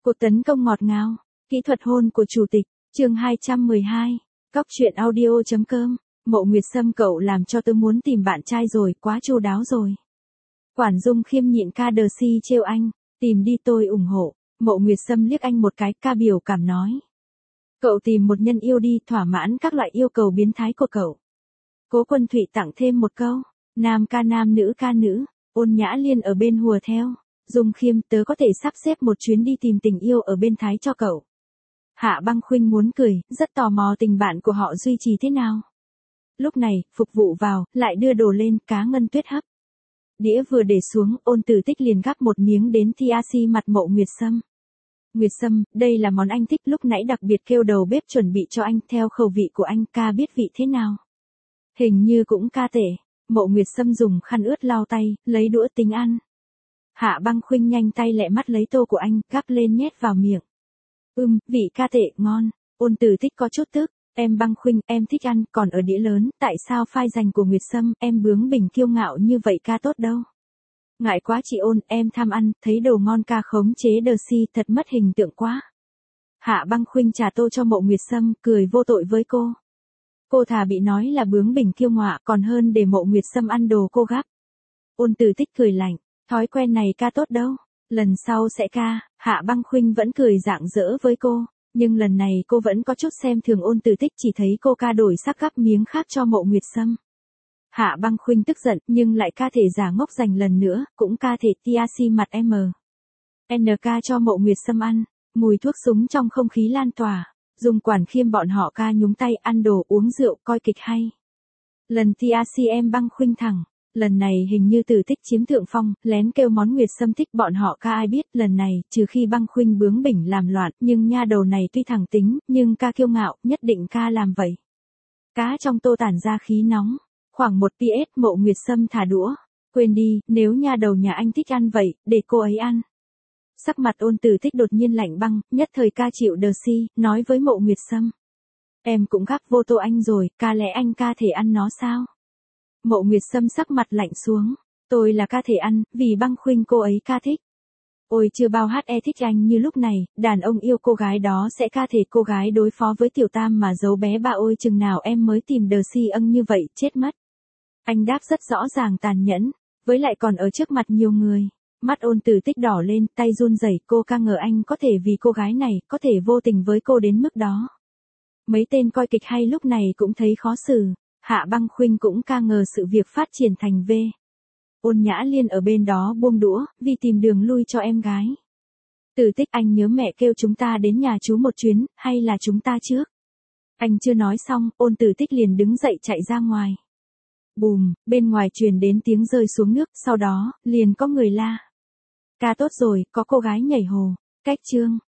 Cuộc tấn công ngọt ngào, kỹ thuật hôn của chủ tịch, chương 212, Cóc truyện audio.com, Mộ Nguyệt Sâm cậu làm cho tớ muốn tìm bạn trai rồi, quá chu đáo rồi. Quản Dung khiêm nhịn ca đờ si trêu anh, tìm đi tôi ủng hộ, Mộ Nguyệt Sâm liếc anh một cái, ca biểu cảm nói. Cậu tìm một nhân yêu đi, thỏa mãn các loại yêu cầu biến thái của cậu. Cố Quân Thụy tặng thêm một câu, nam ca nam nữ ca nữ, Ôn Nhã Liên ở bên hùa theo. Dung khiêm, tớ có thể sắp xếp một chuyến đi tìm tình yêu ở bên Thái cho cậu. Hạ Băng Khuynh muốn cười, rất tò mò tình bạn của họ duy trì thế nào. Lúc này, phục vụ vào, lại đưa đồ lên, cá ngân tuyết hấp. Đĩa vừa để xuống, Ôn Tử Tích liền gắp một miếng đến Tiasi mặt Mộ Nguyệt Sâm. Nguyệt Sâm, đây là món anh thích, lúc nãy đặc biệt kêu đầu bếp chuẩn bị cho anh, theo khẩu vị của anh, ca biết vị thế nào. Hình như cũng ca tệ. Mộ Nguyệt Sâm dùng khăn ướt lau tay, lấy đũa tính ăn. Hạ Băng Khuynh nhanh tay lẹ mắt lấy tô của anh, gắp lên nhét vào miệng. Vị ca tệ, ngon. Ôn Tử Tích có chút tức, em Băng Khuynh, em thích ăn, còn ở đĩa lớn, tại sao phai dành của Nguyệt Sâm, em bướng bỉnh kiêu ngạo như vậy ca tốt đâu. Ngại quá chị Ôn, em tham ăn, thấy đồ ngon ca khống chế đờ si, thật mất hình tượng quá. Hạ Băng Khuynh trà tô cho Mộ Nguyệt Sâm, cười vô tội với cô. Cô thà bị nói là bướng bỉnh kiêu ngạo, còn hơn để Mộ Nguyệt Sâm ăn đồ cô gắp. Ôn Tử Tích cười lạnh. Thói quen này ca tốt đâu, lần sau sẽ ca. Hạ Băng Khuynh vẫn cười rạng rỡ với cô, nhưng lần này cô vẫn có chút xem thường Ôn Tử Tích, chỉ thấy cô ca đổi sắc gắp miếng khác cho Mộ Nguyệt Sâm. Hạ Băng Khuynh tức giận, nhưng lại ca thể giả ngốc dành lần nữa, cũng ca thể Tiasi mặt NK cho Mộ Nguyệt Sâm ăn, mùi thuốc súng trong không khí lan tỏa, Dung Quản Khiêm bọn họ ca nhúng tay ăn đồ uống rượu coi kịch hay. Lần Tiasi em Băng Khuynh thẳng. Lần này hình như Tử Tích chiếm thượng phong, lén kêu món Nguyệt Sâm thích, bọn họ ca ai biết, lần này, trừ khi Băng Khuynh bướng bỉnh làm loạn, nhưng nha đầu này tuy thẳng tính, nhưng ca kiêu ngạo, nhất định ca làm vậy. Cá trong tô tản ra khí nóng, khoảng 1 PS. Mộ Nguyệt Sâm thả đũa, quên đi, nếu nha đầu nhà anh thích ăn vậy, để cô ấy ăn. Sắc mặt Ôn Tử Tích đột nhiên lạnh băng, nhất thời ca chịu đờ si, nói với Mộ Nguyệt Sâm. Em cũng gắp vô tô anh rồi, ca lẽ anh ca thể ăn nó sao? Mộ Nguyệt Sâm sắc mặt lạnh xuống. Tôi là ca thể ăn, vì Băng Khuynh cô ấy ca thích. Ôi chưa bao HE thích anh như lúc này, đàn ông yêu cô gái đó sẽ ca thể cô gái đối phó với tiểu tam mà giấu bé ba, ôi chừng nào em mới tìm đờ si âng như vậy, chết mất. Anh đáp rất rõ ràng tàn nhẫn, với lại còn ở trước mặt nhiều người. Mắt Ôn Tử Tích đỏ lên, tay run rẩy, cô ca ngờ anh có thể vì cô gái này, có thể vô tình với cô đến mức đó. Mấy tên coi kịch hay lúc này cũng thấy khó xử. Hạ Băng Khuynh cũng ca ngờ sự việc phát triển thành V. Ôn Nhã Liên ở bên đó buông đũa, vì tìm đường lui cho em gái. Tử Tích, anh nhớ mẹ kêu chúng ta đến nhà chú một chuyến, hay là chúng ta trước? Anh chưa nói xong, Ôn Tử Tích liền đứng dậy chạy ra ngoài. Bùm, bên ngoài truyền đến tiếng rơi xuống nước, sau đó, liền có người la. Ca tốt rồi, có cô gái nhảy hồ. Cách chương.